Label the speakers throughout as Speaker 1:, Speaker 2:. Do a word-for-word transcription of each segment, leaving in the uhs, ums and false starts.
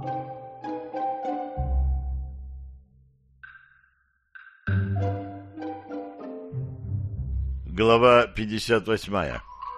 Speaker 1: Глава пятьдесят восьмая.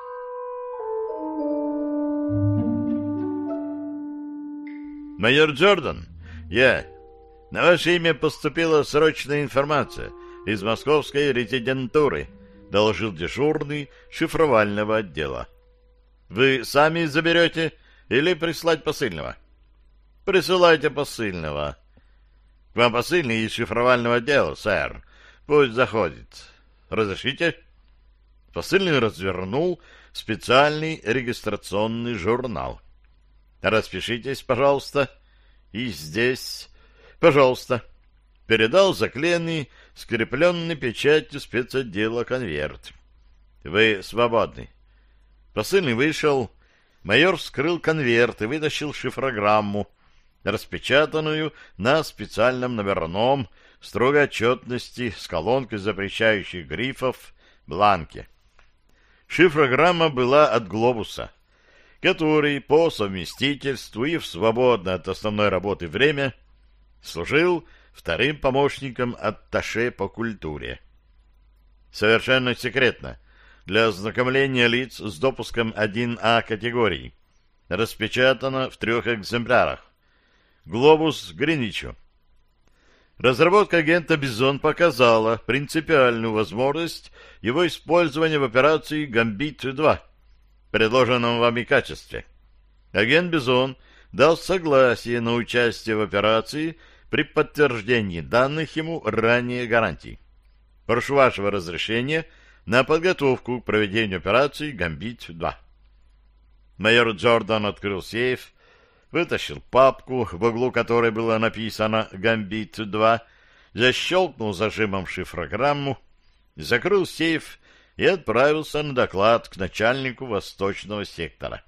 Speaker 1: Майор Джордан, я. На ваше имя поступила срочная информация из московской резидентуры, доложил дежурный шифровального отдела. Вы сами заберете или прислать посыльного? Присылайте посыльного. К вам посыльный из шифровального отдела, сэр. Пусть заходит. Разрешите? Посыльный развернул специальный регистрационный журнал. Распишитесь, пожалуйста. И здесь, пожалуйста. Передал заклеенный, скрепленный печатью спецотдела конверт. Вы свободны. Посыльный вышел. Майор вскрыл конверт и вытащил шифрограмму, распечатанную на специальном номерном, строгой отчетности с колонкой запрещающих грифов бланке. Шифрограмма была от «Глобуса», который по совместительству и в свободное от основной работы время служил вторым помощником атташе по культуре. Совершенно секретно, для ознакомления лиц с допуском один А категории, распечатано в трех экземплярах. «Глобус» Гринвичу. Разработка агента «Бизон» показала принципиальную возможность его использования в операции «Гамбит-два», предложенном вами качестве. Агент «Бизон» дал согласие на участие в операции при подтверждении данных ему ранее гарантий. Прошу вашего разрешения на подготовку к проведению операции «Гамбит-два». Майор Джордан открыл сейф, вытащил папку, в углу которой было написано «Гамбит-два», защелкнул зажимом шифрограмму, закрыл сейф и отправился на доклад к начальнику восточного сектора.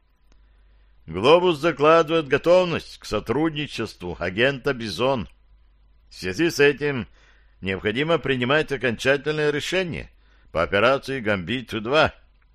Speaker 1: «Глобус докладывает готовность к сотрудничеству агента «Бизон». В связи с этим необходимо принимать окончательное решение по операции «Гамбит-два».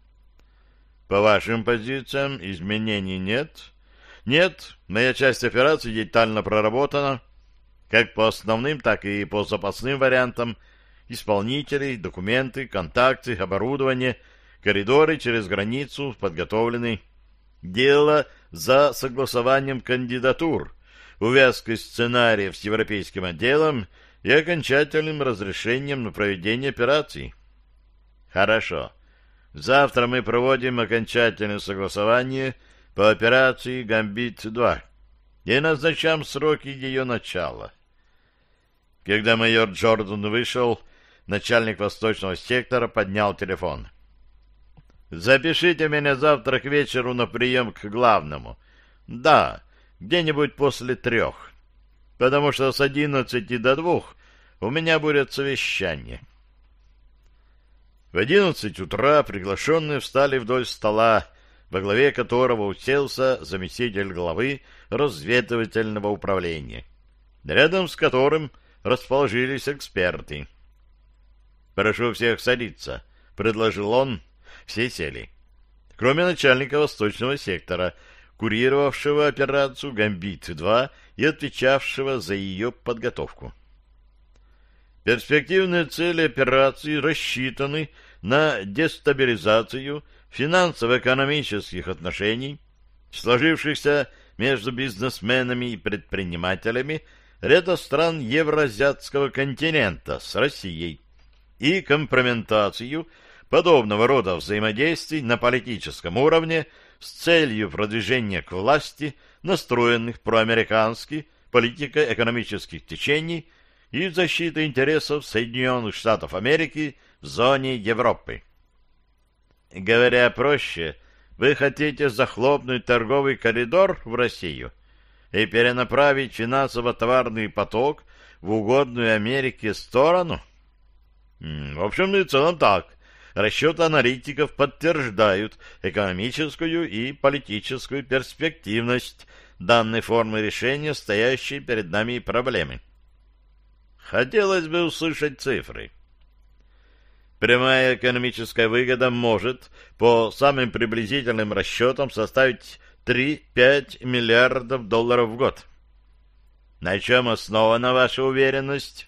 Speaker 1: По вашим позициям изменений нет? Нет, моя часть операции детально проработана, как по основным, так и по запасным вариантам: исполнителей, документы, контакты, оборудование, коридоры через границу подготовлены. Дело за согласованием кандидатур, увязкой сценариев с европейским отделом и окончательным разрешением на проведение операции. Хорошо. Завтра мы проводим окончательное согласование по операции «Гамбит-два» и назначаем сроки ее начала. Когда майор Джордан вышел, начальник восточного сектора поднял телефон. «Запишите меня завтра к вечеру на прием к главному. Да, где-нибудь после трех, потому что с одиннадцати до двух у меня будет совещание». В одиннадцать утра приглашенные встали вдоль стола, во главе которого уселся заместитель главы разведывательного управления, рядом с которым расположились эксперты. «Прошу всех садиться», — предложил он. Все сели, кроме начальника восточного сектора, курировавшего операцию «Гамбит-два» и отвечавшего за ее подготовку. Перспективные цели операции рассчитаны на дестабилизацию финансово-экономических отношений, сложившихся между бизнесменами и предпринимателями ряда стран евроазиатского континента с Россией, и компрометацию подобного рода взаимодействий на политическом уровне с целью продвижения к власти настроенных проамерикански политико-экономических течений и защиты интересов Соединенных Штатов Америки в зоне Европы. Говоря проще, вы хотите захлопнуть торговый коридор в Россию и перенаправить финансово-товарный поток в угодную Америке сторону? В общем и целом так. Расчеты аналитиков подтверждают экономическую и политическую перспективность данной формы решения стоящей перед нами проблемы. Хотелось бы услышать цифры. Прямая экономическая выгода может, по самым приблизительным расчетам, составить три-пять миллиардов долларов в год. На чем основана ваша уверенность?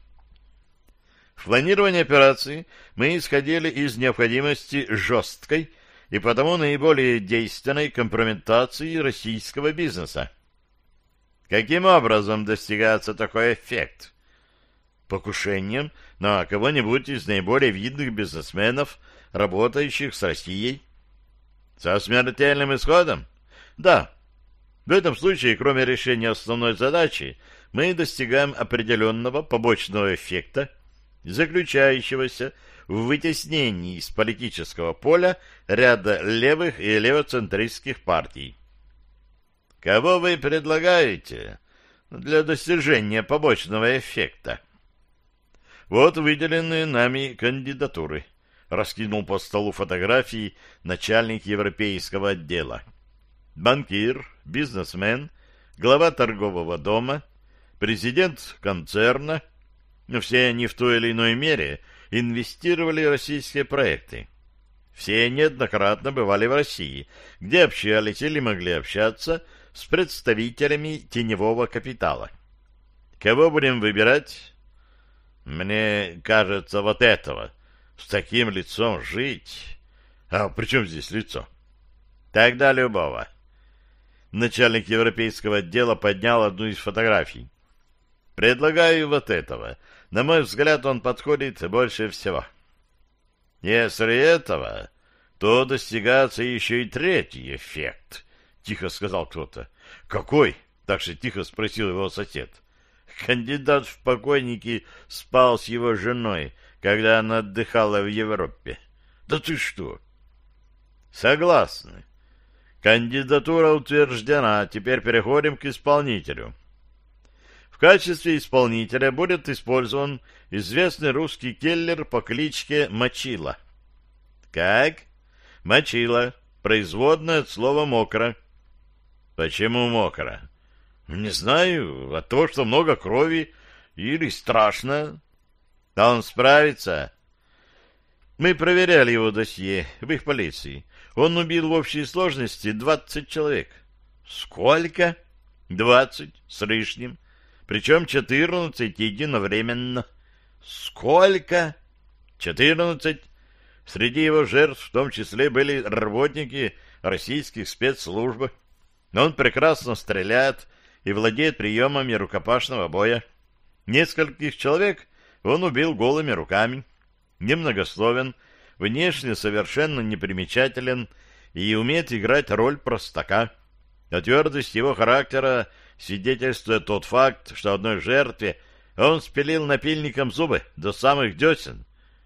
Speaker 1: В планировании операции мы исходили из необходимости жесткой и потому наиболее действенной компрометации российского бизнеса. Каким образом достигается такой эффект? Покушением на кого-нибудь из наиболее видных бизнесменов, работающих с Россией. Со смертельным исходом? Да. В этом случае, кроме решения основной задачи, мы достигаем определенного побочного эффекта, заключающегося в вытеснении из политического поля ряда левых и левоцентристских партий. Кого вы предлагаете для достижения побочного эффекта? Вот выделенные нами кандидатуры. Раскинул по столу фотографии начальник европейского отдела. Банкир, бизнесмен, глава торгового дома, президент концерна. Все они в той или иной мере инвестировали в российские проекты. Все неоднократно бывали в России, где общались или могли общаться с представителями теневого капитала. Кого будем выбирать? Мне кажется, вот этого. С таким лицом жить. А при чем здесь лицо? Тогда любого. Начальник европейского отдела поднял одну из фотографий. Предлагаю вот этого. На мой взгляд, он подходит больше всего. Если этого, то достигается еще и третий эффект, — тихо сказал кто-то. Какой? — так же тихо спросил его сосед. Кандидат в покойники спал с его женой, когда она отдыхала в Европе. Да ты что? Согласны. Кандидатура утверждена. Теперь переходим к исполнителю. В качестве исполнителя будет использован известный русский киллер по кличке Мочила. Как? Мочила. Производное от слова «мокро». Почему мокро? Не знаю. От того, что много крови или страшно. А он справится? Мы проверяли его досье в их полиции. Он убил в общей сложности двадцать человек. Сколько? Двадцать с лишним. Причем четырнадцать единовременно. Сколько? Четырнадцать. Среди его жертв в том числе были работники российских спецслужб. Он прекрасно стреляет и владеет приемами рукопашного боя. Нескольких человек он убил голыми руками. Немногословен, внешне совершенно непримечателен и умеет играть роль простака. О твердости его характера свидетельствует тот факт, что одной жертве он спилил напильником зубы до самых десен.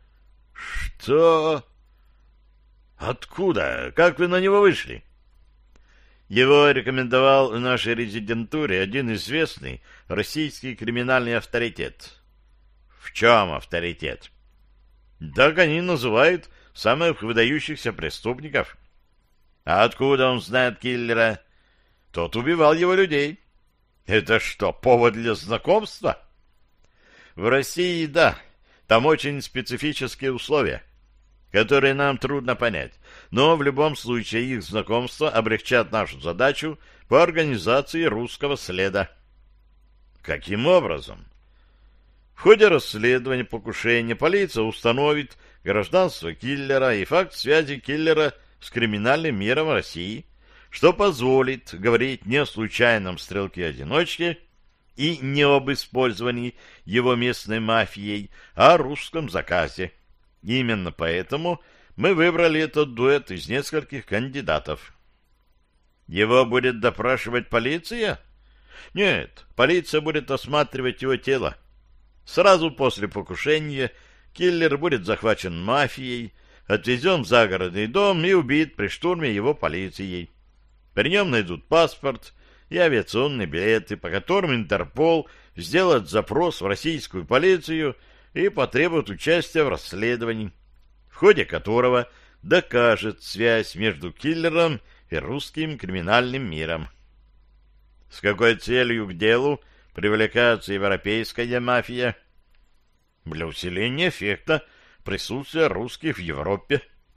Speaker 1: Что? Откуда? Как вы на него вышли? Его рекомендовал в нашей резидентуре один известный российский криминальный авторитет. В чем авторитет? Так они называют самых выдающихся преступников. А откуда он знает киллера? Тот убивал его людей. Это что, повод для знакомства? В России, да. Там очень специфические условия, которые нам трудно понять. Но в любом случае их знакомство облегчат нашу задачу по организации русского следа. Каким образом? В ходе расследования покушения полиция установит гражданство киллера и факт связи киллера с криминальным миром России, что позволит говорить не о случайном стрелке-одиночке и не об использовании его местной мафией, а о русском заказе. Именно поэтому мы выбрали этот дуэт из нескольких кандидатов. Его будет допрашивать полиция? Нет, полиция будет осматривать его тело. Сразу после покушения киллер будет захвачен мафией, отвезен в загородный дом и убит при штурме его полицией. При нем найдут паспорт и авиационные билеты, по которым Интерпол сделает запрос в российскую полицию и потребует участия в расследовании, в ходе которого докажет связь между киллером и русским криминальным миром. С какой целью к делу привлекается европейская мафия? Для усиления эффекта присутствия русских в Европе.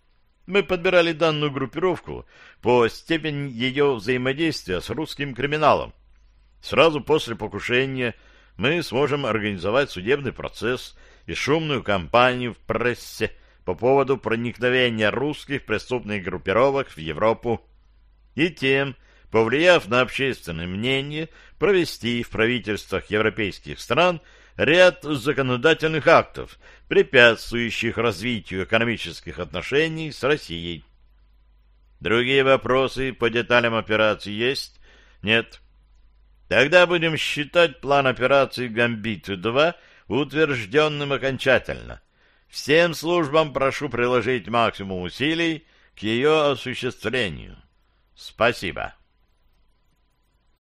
Speaker 1: Мы подбирали данную группировку по степени ее взаимодействия с русским криминалом. Сразу после покушения мы сможем организовать судебный процесс и шумную кампанию в прессе по поводу проникновения русских преступных группировок в Европу и тем, повлияв на общественное мнение, провести в правительствах европейских стран ряд законодательных актов, препятствующих развитию экономических отношений с Россией. Другие вопросы по деталям операции есть? Нет. Тогда будем считать план операции «Гамбит-два» утвержденным окончательно. Всем службам прошу приложить максимум усилий к ее осуществлению. Спасибо.